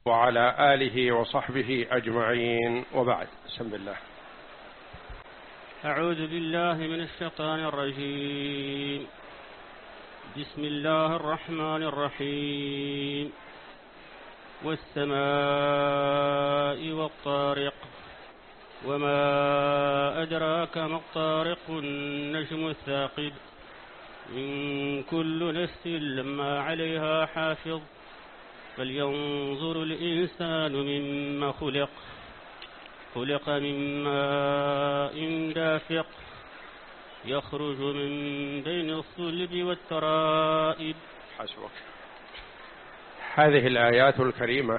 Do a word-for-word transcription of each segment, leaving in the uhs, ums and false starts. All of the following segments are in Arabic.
وعلى آله وصحبه أجمعين، وبعد. بسم الله. أعوذ بالله من الشيطان الرجيم. بسم الله الرحمن الرحيم. والسماء والطارق، وما أدراك ما الطارق، النجم الثاقب، إن كل نفس لما عليها حافظ، فلينظر الإنسان مما خلق، خلق من ماء دافق، يخرج من بين الصلب والترائب. حسبك. هذه الآيات الكريمة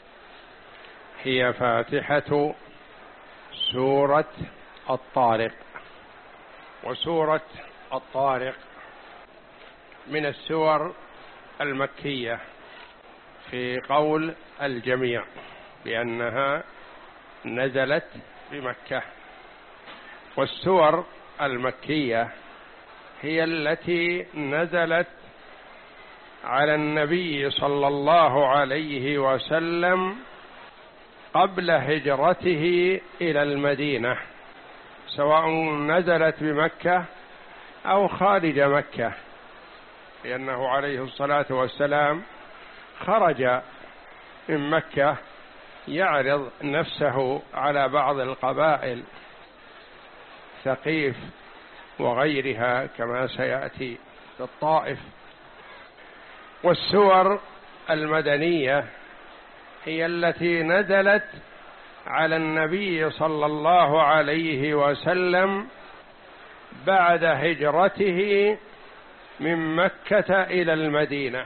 هي فاتحة سورة الطارق، وسورة الطارق من السور المكية في قول الجميع بأنها نزلت بمكة. والسور المكية هي التي نزلت على النبي صلى الله عليه وسلم قبل هجرته إلى المدينة، سواء نزلت بمكة أو خارج مكة، لأنه عليه الصلاة والسلام خرج من مكة يعرض نفسه على بعض القبائل، ثقيف وغيرها كما سيأتي في الطائف. والسور المدنية هي التي نزلت على النبي صلى الله عليه وسلم بعد هجرته من مكة إلى المدينة،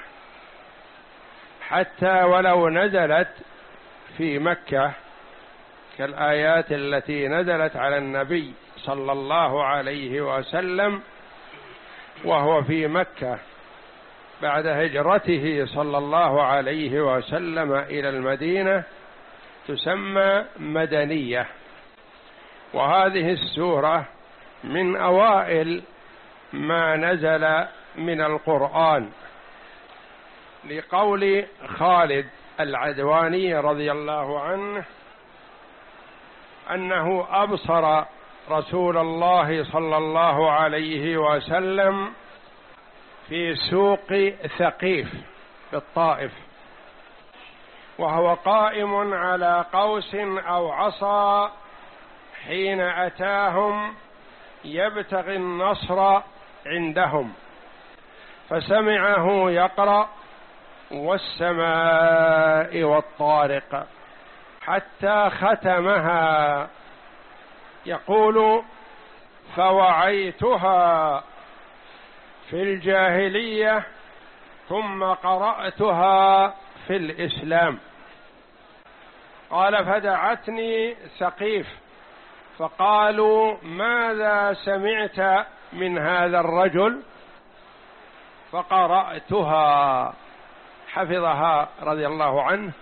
حتى ولو نزلت في مكة كالآيات التي نزلت على النبي صلى الله عليه وسلم وهو في مكة بعد هجرته صلى الله عليه وسلم إلى المدينة، تسمى مدنية. وهذه السورة من أوائل ما نزل من القرآن، لقول خالد العدواني رضي الله عنه أنه أبصر رسول الله صلى الله عليه وسلم في سوق ثقيف بالطائف، وهو قائم على قوس أو عصا حين أتاهم يبتغي النصر عندهم، فسمعه يقرأ والسماء والطارق حتى ختمها، يقول: فوعيتها في الجاهلية ثم قرأتها في الإسلام. قال: فدعتني ثقيف فقالوا: ماذا سمعت من هذا الرجل؟ فقرأتها، حفظها رضي الله عنه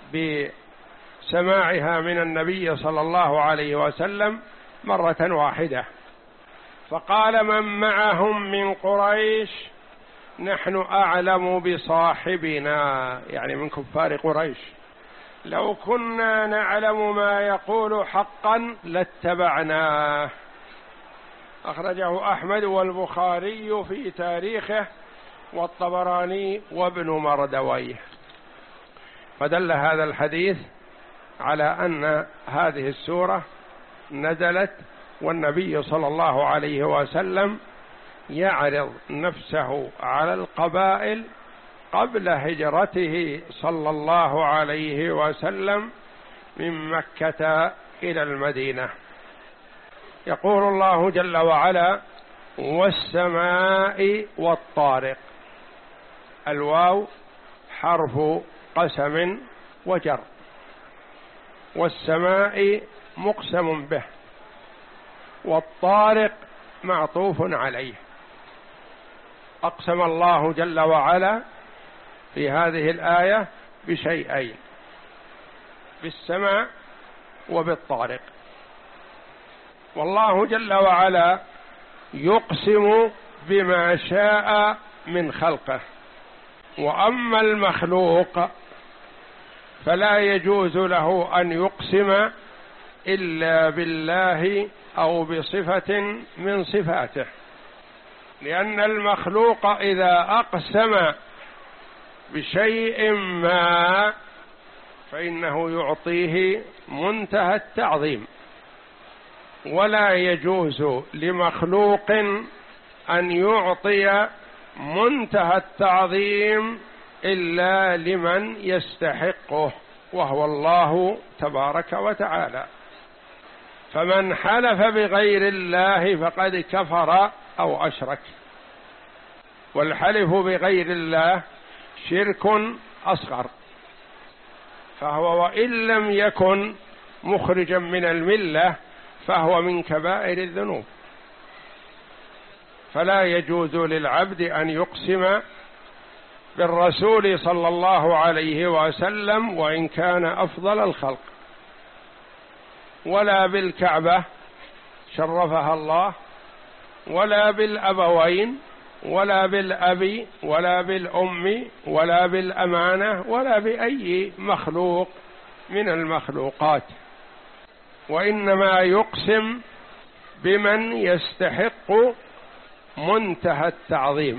بسماعها من النبي صلى الله عليه وسلم مرة واحدة. فقال من معهم من قريش: نحن أعلم بصاحبنا، يعني من كفار قريش، لو كنا نعلم ما يقول حقا لاتبعناه. أخرجه أحمد والبخاري في تاريخه، والطبراني وابن مردويه. فدل هذا الحديث على أن هذه السورة نزلت والنبي صلى الله عليه وسلم يعرض نفسه على القبائل قبل هجرته صلى الله عليه وسلم من مكة إلى المدينة. يقول الله جل وعلا: والسماء والطارق. الواو حرف قسم وجر، والسماء مقسم به، والطارق معطوف عليه. أقسم الله جل وعلا في هذه الآية بشيئين: بالسماء وبالطارق. والله جل وعلا يقسم بما شاء من خلقه، وأما المخلوق فلا يجوز له أن يقسم إلا بالله أو بصفة من صفاته، لأن المخلوق إذا أقسم بشيء ما فإنه يعطيه منتهى التعظيم، ولا يجوز لمخلوق أن يعطي منتهى التعظيم إلا لمن يستحقه، وهو الله تبارك وتعالى. فمن حلف بغير الله فقد كفر أو أشرك، والحلف بغير الله شرك أصغر، فهو وإن لم يكن مخرجا من الملة فهو من كبائر الذنوب. فلا يجوز للعبد أن يقسم بالرسول صلى الله عليه وسلم وإن كان أفضل الخلق، ولا بالكعبة شرفها الله، ولا بالأبوين، ولا بالأب، ولا بالأم، ولا بالأمانة، ولا بأي مخلوق من المخلوقات، وإنما يقسم بمن يستحق منتهى التعظيم.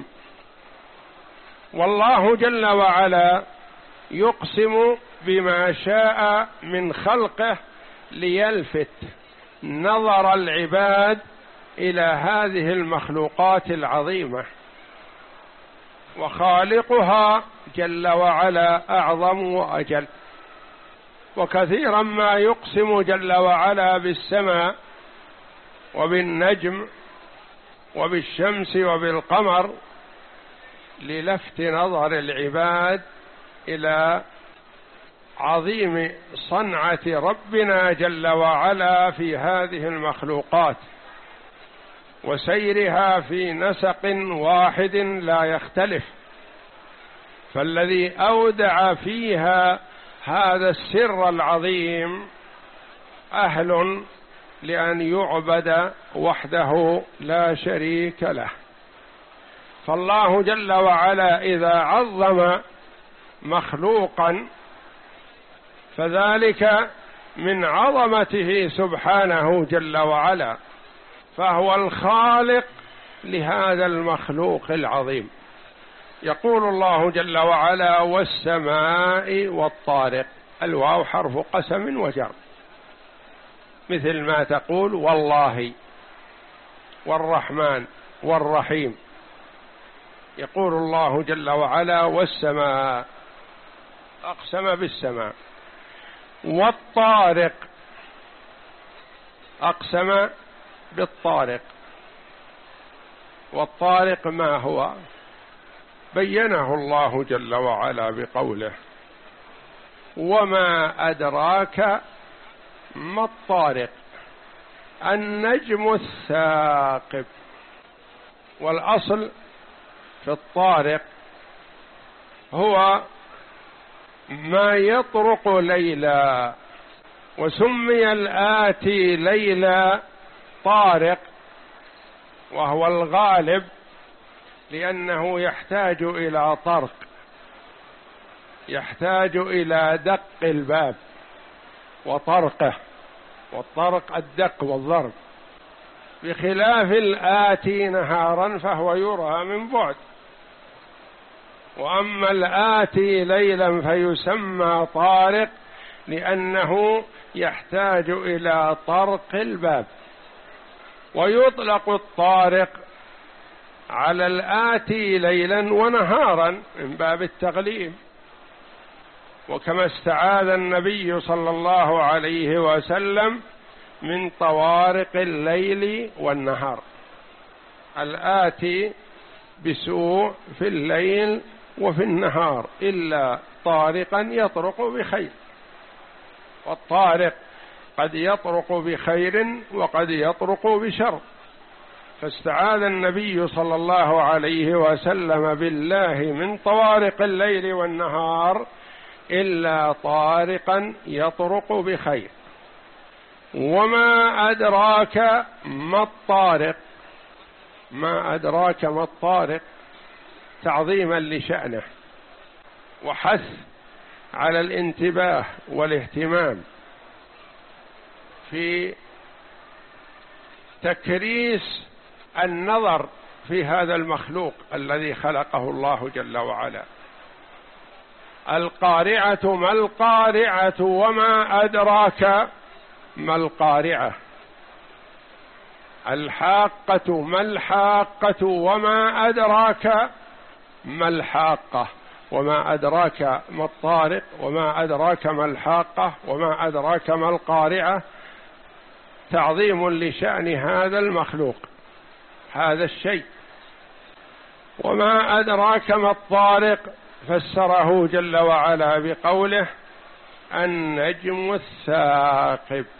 والله جل وعلا يقسم بما شاء من خلقه ليلفت نظر العباد إلى هذه المخلوقات العظيمة، وخالقها جل وعلا أعظم وأجل. وكثيرا ما يقسم جل وعلا بالسماء وبالنجم وبالشمس وبالقمر للفت نظر العباد إلى عظيم صنعة ربنا جل وعلا في هذه المخلوقات، وسيرها في نسق واحد لا يختلف. فالذي أودع فيها هذا السر العظيم أهل لأن يعبد وحده لا شريك له. فالله جل وعلا إذا عظم مخلوقا فذلك من عظمته سبحانه جل وعلا، فهو الخالق لهذا المخلوق العظيم. يقول الله جل وعلا: والسماء والطارق. الواو حرف قسم وجر، مثل ما تقول والله والرحمن والرحيم. يقول الله جل وعلا: والسماء، أقسم بالسماء. والطارق، أقسم بالطارق. والطارق ما هو؟ بينه الله جل وعلا بقوله: وما أدراك ما الطارق النجم الثاقب. والأصل في الطارق هو ما يطرق ليلا، وسمي الآتي ليلا طارق، وهو الغالب لأنه يحتاج إلى طرق، يحتاج إلى دق الباب وطرقه، والطرق الدق والضرب، بخلاف الآتي نهارا فهو يرى من بعد. وأما الآتي ليلا فيسمى طارق لأنه يحتاج إلى طرق الباب. ويطلق الطارق على الآتي ليلا ونهارا من باب التغليب، وكما استعاذ النبي صلى الله عليه وسلم من طوارق الليل والنهار. الآتي بسوء في الليل وفي النهار إلا طارقا يطرق بخير، والطارق قد يطرق بخير وقد يطرق بشر. فاستعاذ النبي صلى الله عليه وسلم بالله من طوارق الليل والنهار إلا طارقا يطرق بخير. وما أدراك ما الطارق، ما أدراك ما الطارق تعظيما لشأنه وحث على الانتباه والاهتمام في تكريس النظر في هذا المخلوق الذي خلقه الله جل وعلا. القارعة ما القارعة وما أدراك ما القارعة، الحاقة ما الحاقة وما أدراك ما الحاقة، وما أدراك ما الطارق وما أدراك ما الحاقة وما أدراك ما القارعة، تعظيم لشأن هذا المخلوق هذا الشيء. وما أدراك ما الطارق فسره جل وعلا بقوله النجم الثاقب.